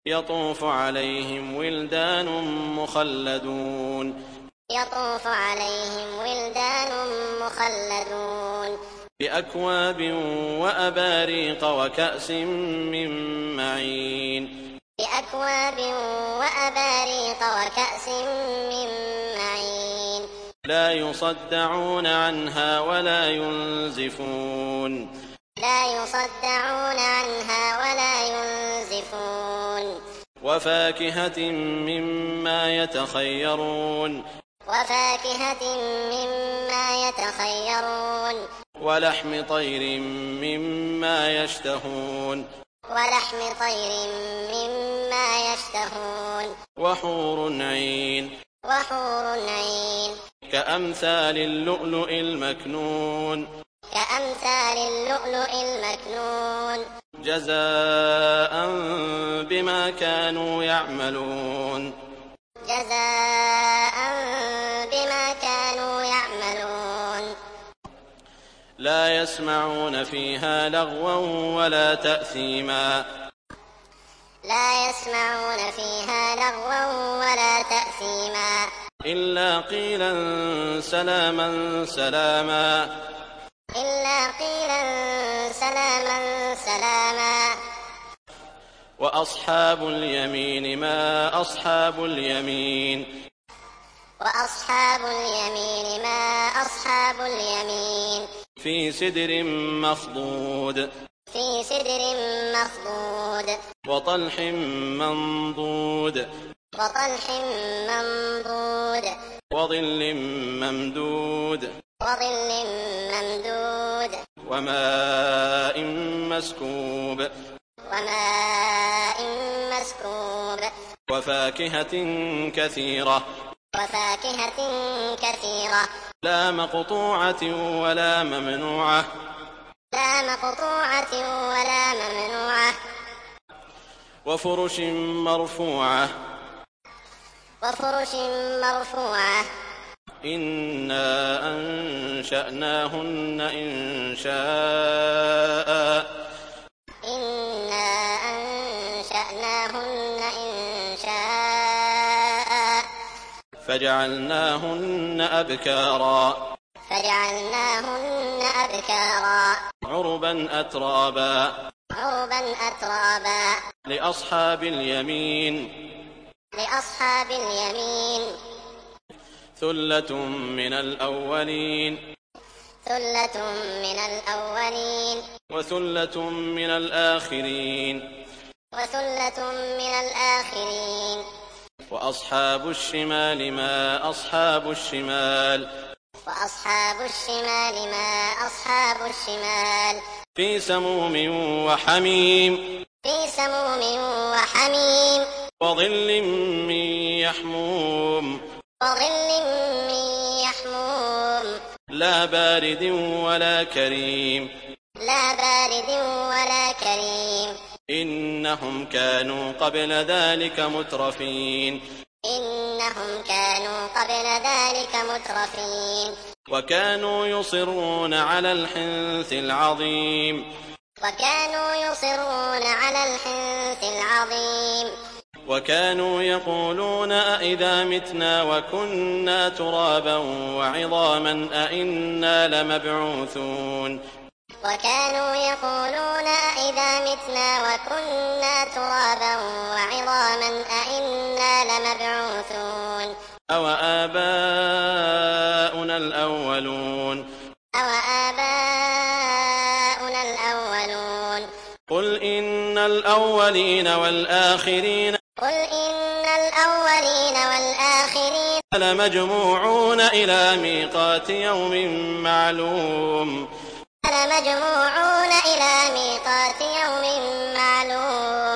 يطوف عليهم ولدان مخلدون يطوف عليهم ولدان مخلدون بأكواب وأباريق وكأس من معين بأكواب وأباريق وكأس من معين لا يصدعون عنها ولا ينزفون لا يصدعون عنها ولا ينزفون وفاكهة مما يتخيرون وفاكهة مما يتخيرون ولحم طير مما يشتهون ولحم طير مما يشتهون وحور عين وحور عين كأمثال اللؤلؤ المكنون كأمثال اللؤلؤ المكنون جزاء بما كانوا يعملون جزاء بما كانوا يعملون لا يسمعون فيها لغوا ولا تأثيما لا يسمعون فيها لغوا ولا تأثيما إلا قيلا سلاما سلاما إلا قيلا سلاما سلاما وأصحاب اليمين ما أصحاب اليمين وأصحاب اليمين ما أصحاب اليمين في سدر مخضود في سدر مخضود وطلح منضود وطلح منضود وظل ممدود وظل ممدود وماء مسكوب وماء مسكوب وفاكهة كثيرة وفاكهة كثيرة لا مقطوعة ولا ممنوعة لا مقطوعة ولا ممنوعة وفرش مرفوعة وفرش مرفوعة إنا أنشأناهن إنشاء إنا أنشأناهن إنشاء فجعلناهن أبكارا فجعلناهن أبكارا عربا أترابا عربا أترابا لأصحاب اليمين لأصحاب اليمين ثلة من الأولين ثلة من الأولين وثلة من الآخرين وثلة من الآخرين وأصحاب الشمال ما أصحاب الشمال وأصحاب الشمال ما أصحاب الشمال في سموم وحميم في سموم وحميم وظل من يحموم وظل من يحموم لا بارد ولا كريم لا بارد ولا كريم إنهم كانوا قبل ذلك مترفين إنهم كانوا قبل ذلك مترفين وكانوا يصرون على الحنث العظيم وكانوا يصرون على الحنث العظيم وكانوا يقولون أئذا متنا وكنا ترابا وعظاما أئنا لمبعوثون وكانوا يقولون أئذا متنا وكنا ترابا وعظاما أئنا لمبعوثون أوآباؤنا الأولون أوآباؤنا الأولون قل إن الأولين والآخرين قل إن الأولين والآخرين لمجموعون إلى ميقات يوم معلوم لمجموعون إلى ميقات يوم معلوم